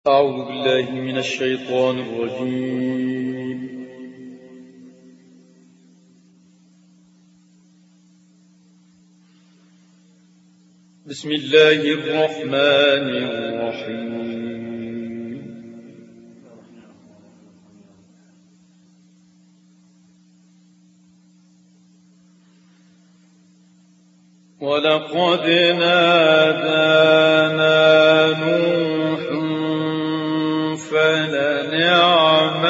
أعوذ بالله من الشيطان الرجيم. بسم الله الرحمن الرحيم. ولقد نادانا نوح فلنعم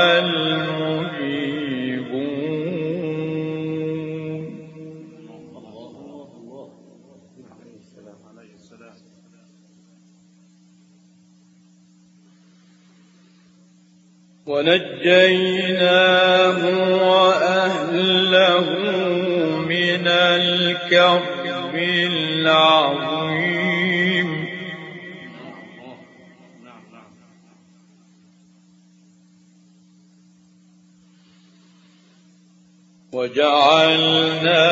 المجيبون. ونجيناه وأهله من الكرب العظيم. وجعلنا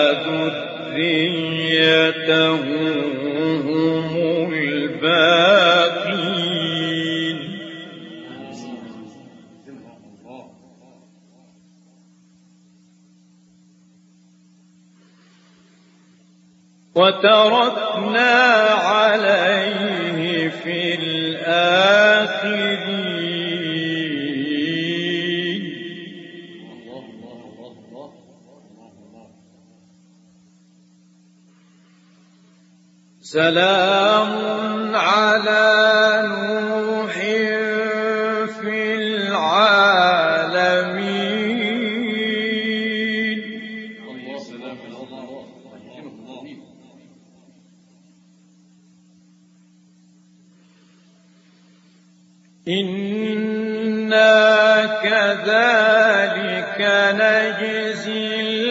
ذريته هم الباقين. وتركنا عليه في الآخرين. سلام على نوح في العالمين. إنا كذلك نجزي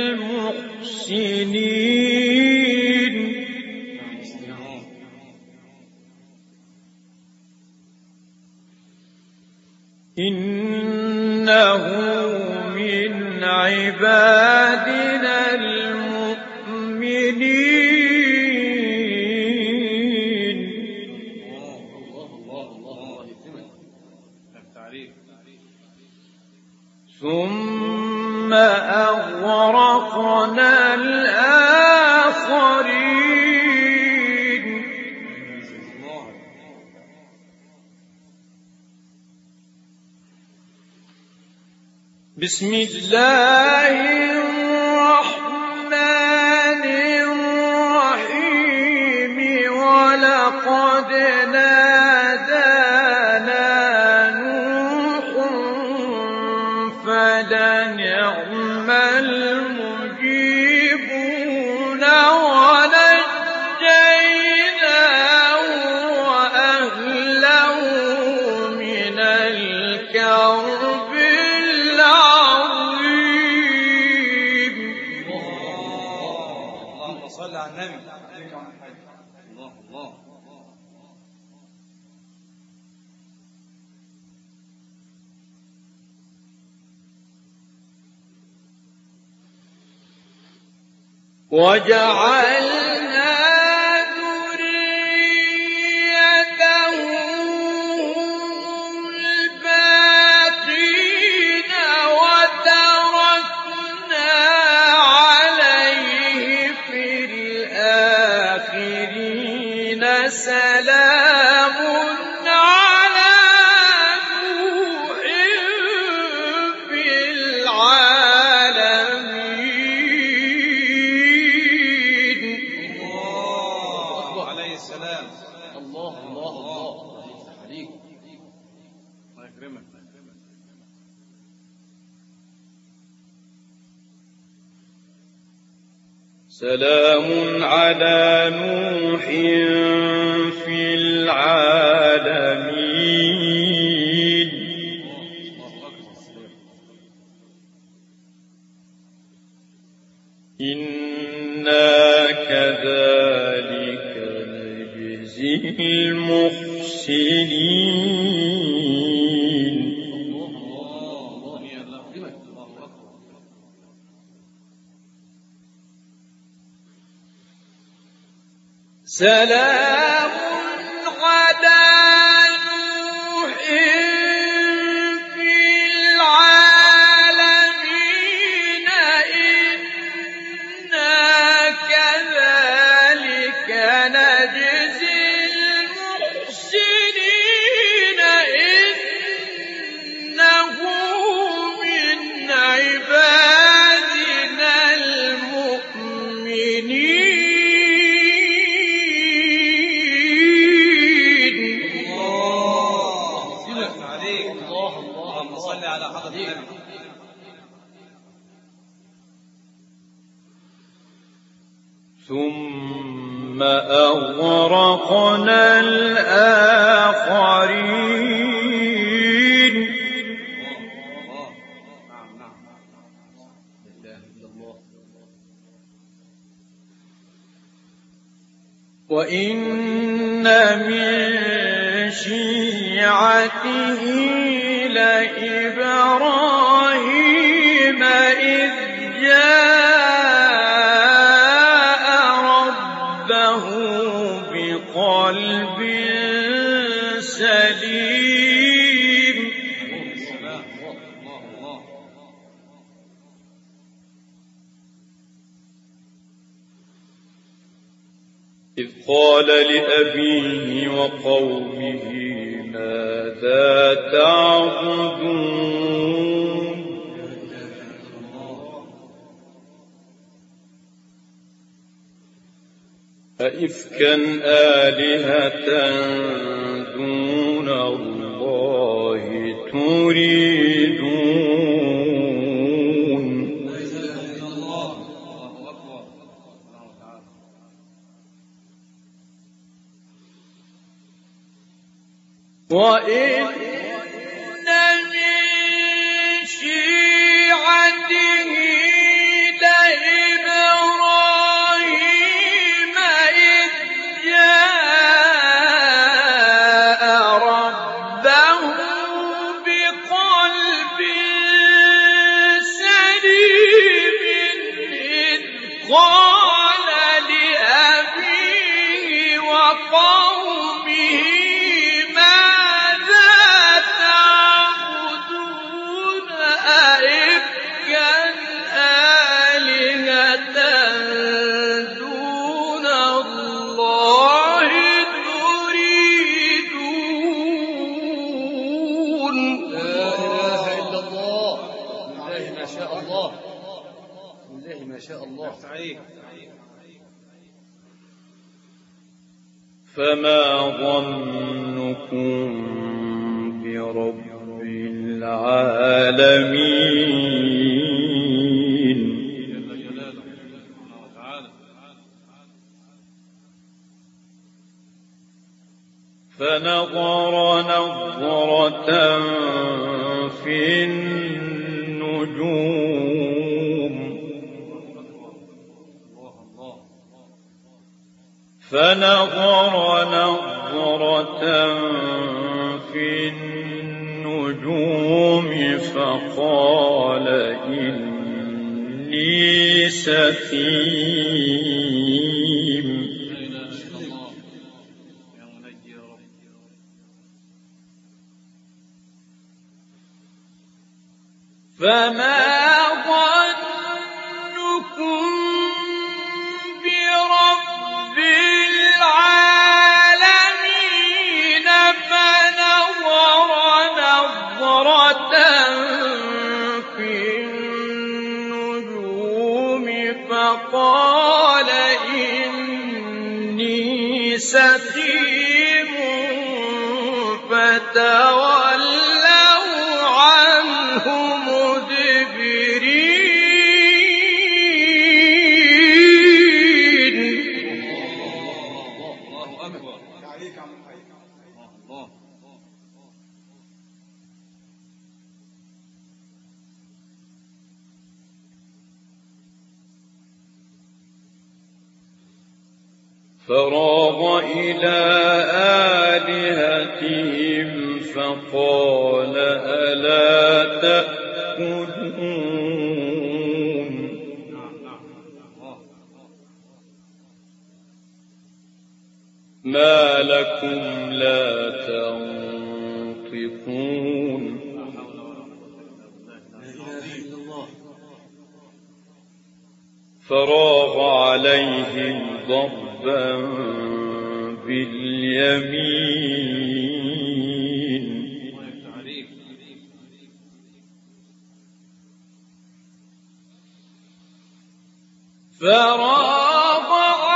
المحسنين. إنه من عبادنا المؤمنين. ثم أغرقنا الآخرين. بسم الله الرحمن الرحيم. ولقد نادانا نوح فلنعم المجيبون. ونجيناه وأهله من الكرب العظيم. اللهم صل على النبي. الله الله. وجعلنا ذريته هم الباقين. وتركنا عليه في الآخرين. سلام على نوح في العالمين. الله عليه السلام. الله الله الله عليك. الله يكرمك. سلام على نوح في العالمين. إنا كذلك نجزي المحسنين. سلام على نوح ثم أغرقنا الآخرين. وإن من شيعته لإبراهيم إذ جاء ربه بقلب سليم. إذ قال لأبيه وقومه ماذا تعبدون أئفكا آلهة دون الله تريدون. وإن من شيعته لإبراهيم إذ جاء ربه بقلب سليم إذ قال لأبيه وقومه فما ظنكم برب العالمين. فنظر نظرة في النجوم فقال إني سقيم. فما ظنكم برب العالمين. فنظر نظرة في النجوم فقال إني سقيم. فتولوا عنه مدبرين. فراغ إلى آلهتهم فقال ألا تأكلون. ما لكم لا تنطقون. يزفون فراغ عليهم ضربا باليمين فراغ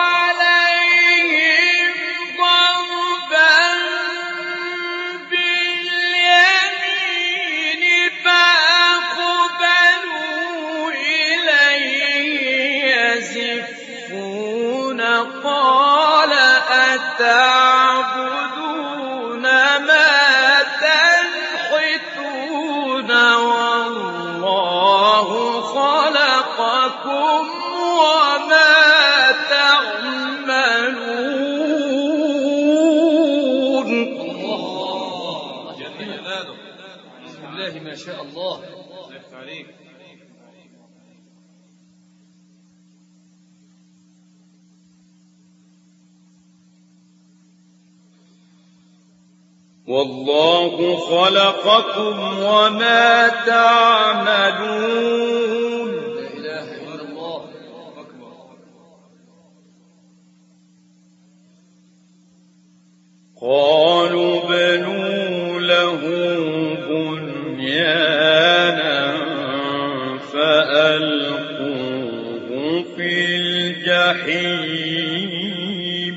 عليهم ضربا باليمين فأقبلوا إليه يزفون قال أتعبدون ما تنحتون والله خلقكم وما تعملون. بسم الله ما شاء الله. والله خلقكم وما تعملون. لا إله إلا الله. أكبر. قالوا بنوا له بنيانا فألقوه في الجحيم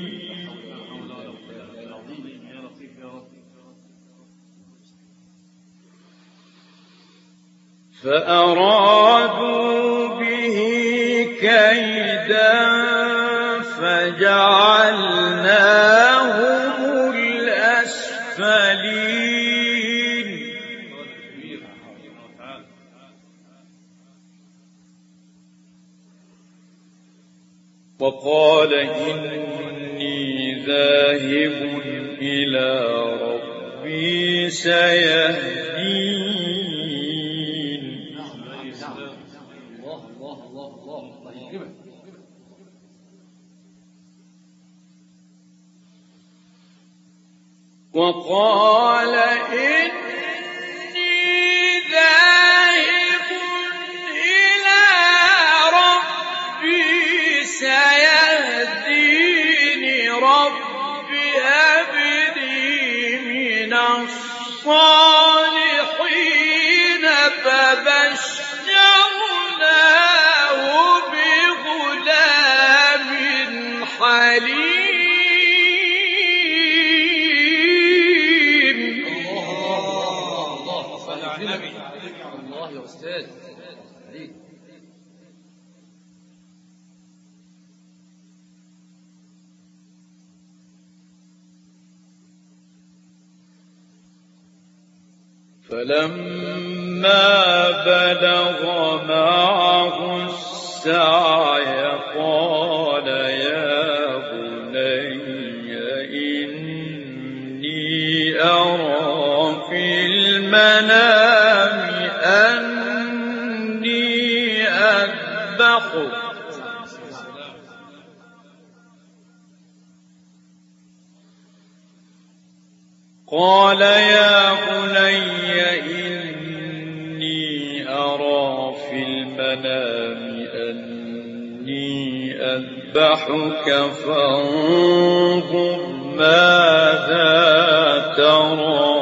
فأرادوا به كيدا فجعلناهم الأسفلين. وقال إني ذاهب إلى ربي سيهدين. وقال إني ذاهب إلى ربي سيهدين رب هب لي من الصالحين فبشرناه بغلام حليم. الله يا أستاذ. فلما بلغ معه السعي قال يا بني إني أرى في المنام أني أذبحك قال يا بني إني أرى في المنام أني أذبحك فانظر ماذا ترى.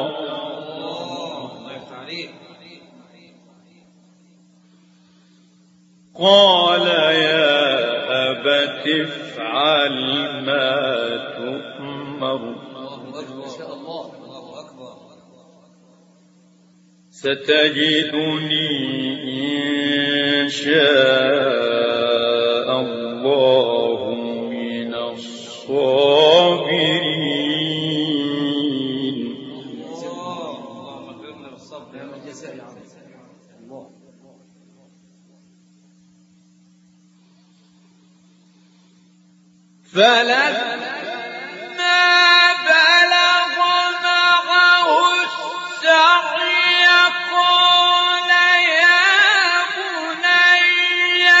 قال يا أبت افعل ما تؤمر ستجدني إن شاء الله من الصابرين. فلما بلغ معه السعي قال يا بني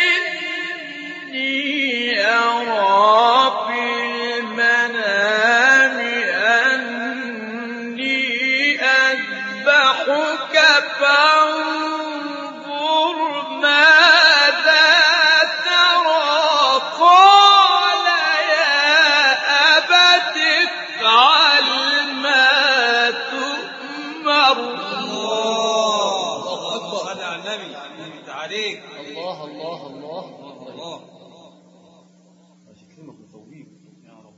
إني أرى في المنام أني أذبحك يذبحك فانظر ماذا ترى قال يا أبت افعل ما تؤمر الله أكبر. صلى على النبي عليك. الله الله الله الله. يكرمك ويقويك يا رب.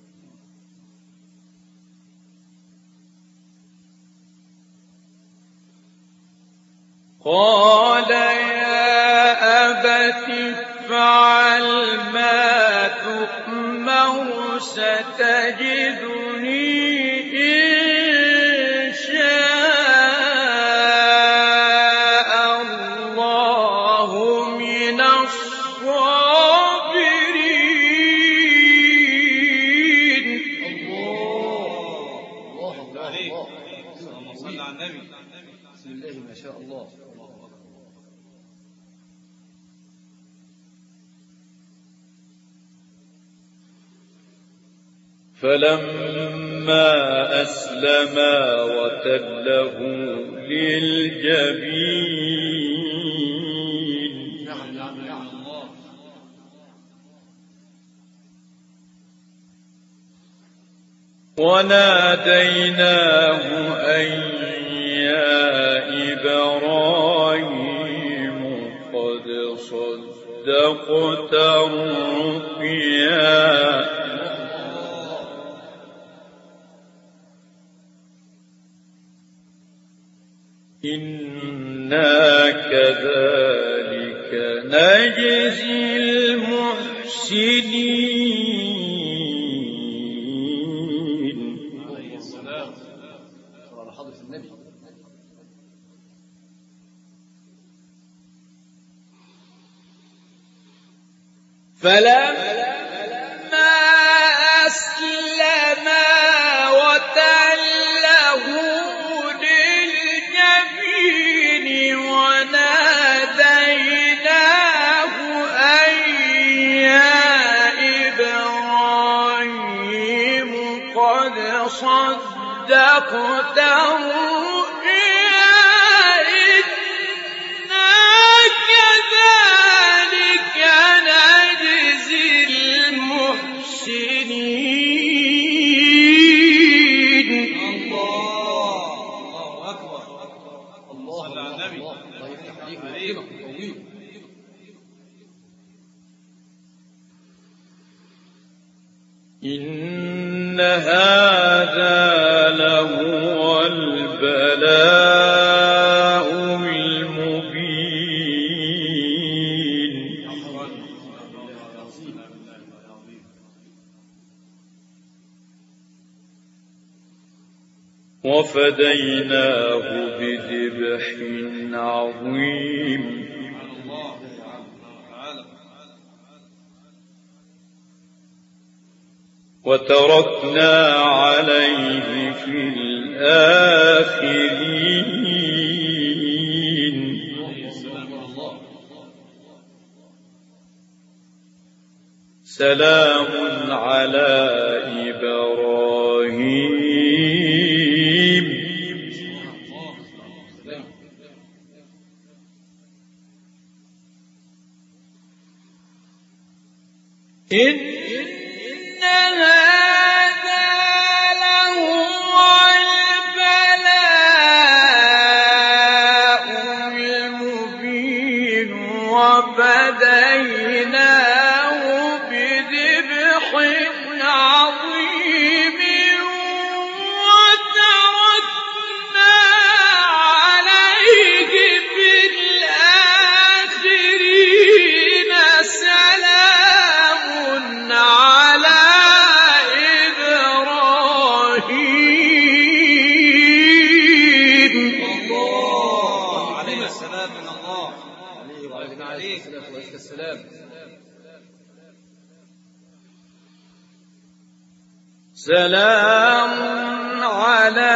قال يا أبت افعل ما تؤمر ستجدني إن شاء الله من الصابرين. الله الله عليك. الله. اللهم صل على النبي. بسم الله ما شاء الله. فلما أسلما وتله للجبين نعم نعم نعم. الله. وناديناه أن يا إبراهيم قد صدقت الرؤيا إنا كذلك نجزي المحسنين. عليه السلام. صلى على حضرة النبي. فلما أسلما وتله للجبين وناديناه أن يا إبراهيم قد صدقت الرؤيا إنا كذلك نجزي المحسنين. الله أكبر. الله صلى على النبي. الله. الله يفتح عليك ويكرمك ويقويك. إن هذا لهو البلاء المبين. وفديناه بذبح عظيم الله تعالى. وتركنا عليه في الآخرين. سلام على إبراهيم إن هذا لهو البلاء المبين وفديناه بذبح عظيم وتركنا عليه في الآخرين سلام على إبراهيم. الله عليه السلام من الله. عليه الصلاة والسلام. سلام على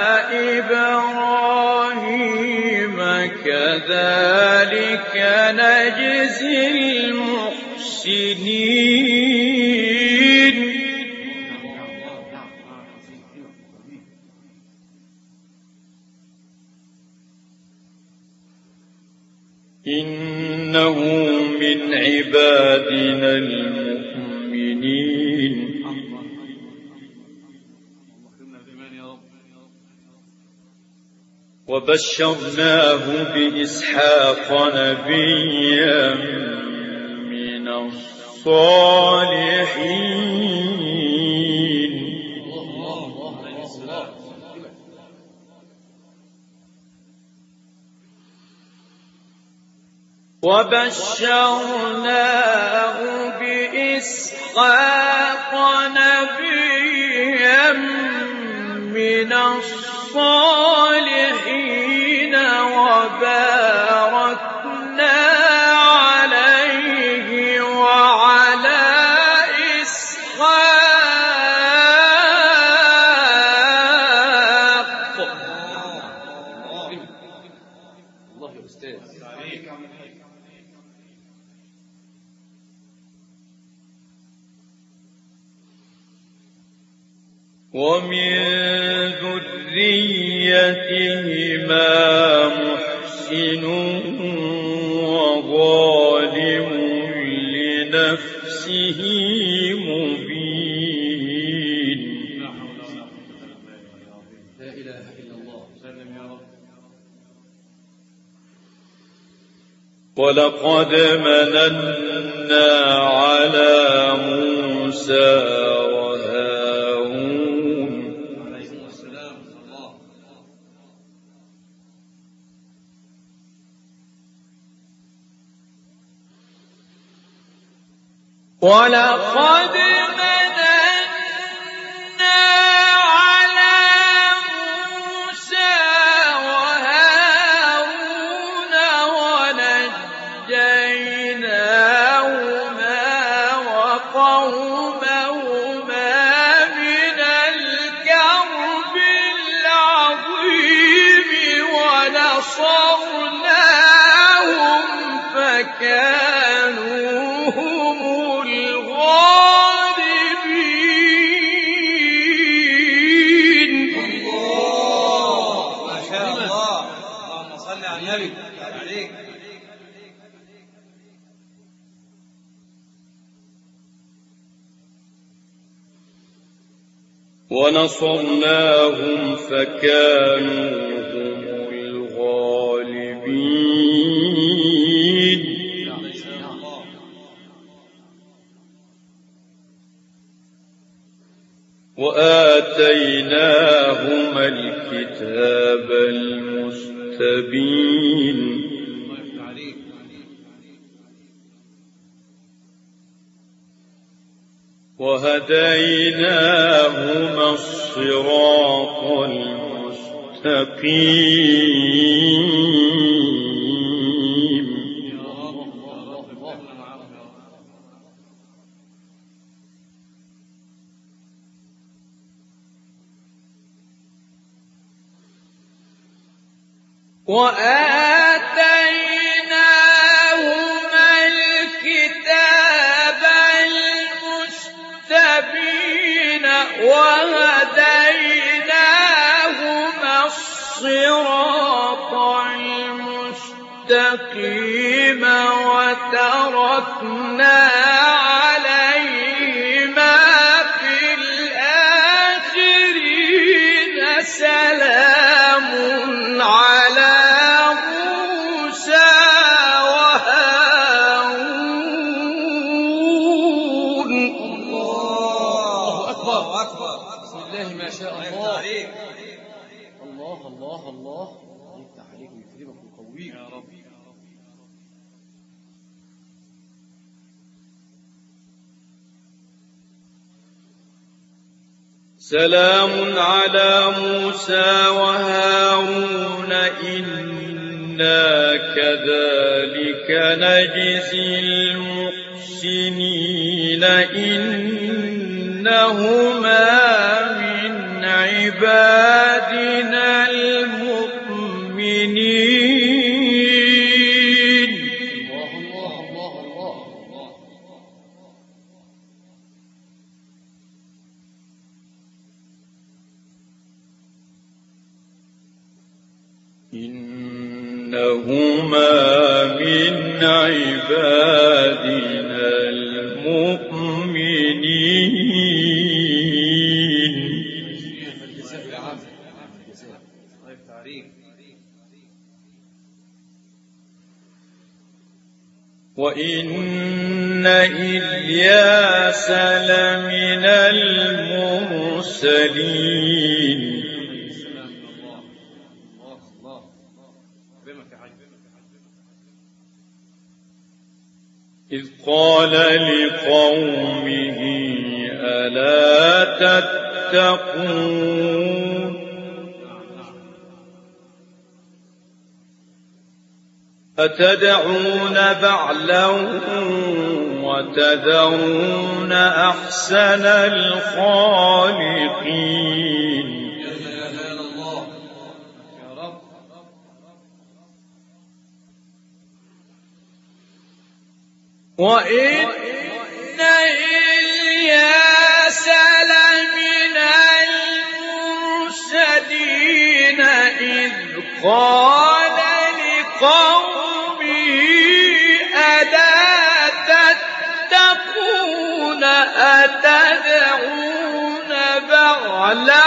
إبراهيم كذلك نجزي المحسنين. إنه من عبادنا المؤمنين وبشرناه بإسحاق نبيا من الصالحين وبشرناه بإسحاق نبيا من الصالحين وباركنا عليه وعلى إسحاق. الله يا أستاذ. ومن ذريتهما محسن وظالم لنفسه مبين. لا إله إلا الله. سلم يا رب. ولقد مننا على موسى ولقد مننا على موسى وهارون ونجيناهما وقومهما من الكرب العظيم ونصرناهم فكانوا ونصرناهم فكانوا هم الغالبين. وآتيناهما الكتاب المستبين وهديناهما الصراط المستقيم. وآتيناهما الكتاب المستبين وهديناهما الصراط المستقيم وتركنا عليهما في الآخرين سلام على موسى وهارون. الله أكبر. بسم الله ما شاء الله. الله الله الله. يفتح عليك ويكرمك ويقويك يا رب. سلام على موسى وهارون إنا كذلك نجزي المحسنين إنهما من عبادنا المؤمنين. الله الله الله الله. إن من عبادنا المؤمنين. وإن إلياس لمن المرسلين إذ قال لقومه ألا تتقون أتدعون بعلا وتذرون أحسن الخالقين. وإن إلياس لمن المرسلين إذ قال لقومه ألا تتقون أتدعون بعلا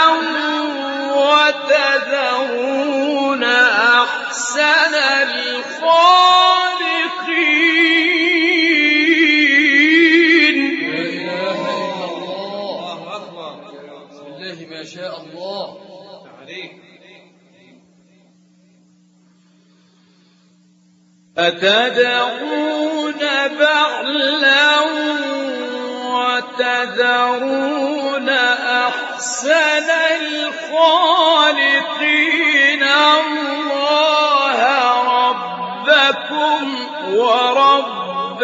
وتذرون أحسن الخالقين. ما شاء الله. أتدعون بعلا وتذرون أحسن الخالقين الله ربكم ورب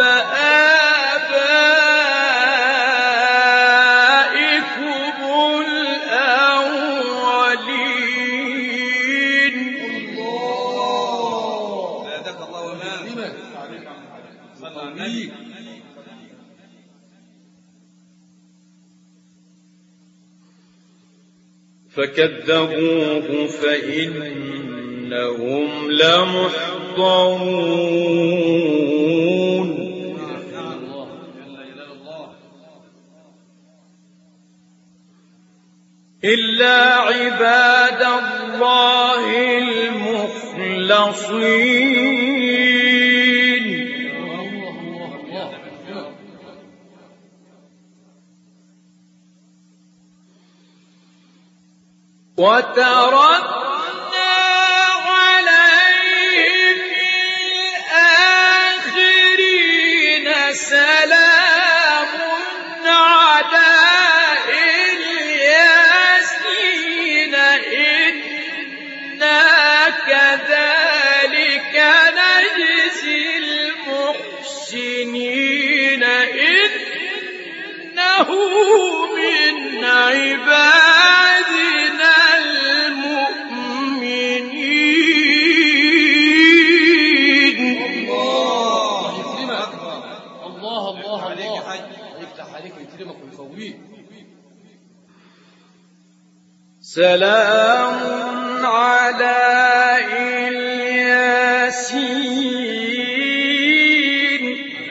آبائكم الأولين. فكذبوه فإنهم لمحضرون إلا عباد الله المخلصين. وتركنا عليه في الآخرين سلام على الياسين إنا كذلك نجزي المحسنين إنه من عبادنا المؤمنين. الله يفتح عليك ويكرمك ويقويك. سلام على الياسين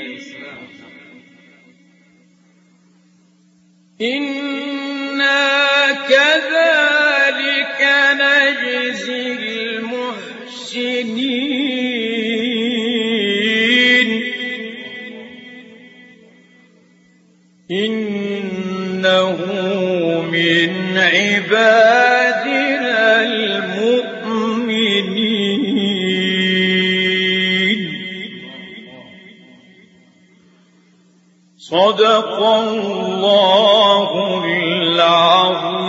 إنا كذلك نجزي المحسنين إنه من عبادنا المؤمنين. صدق الله العظيم.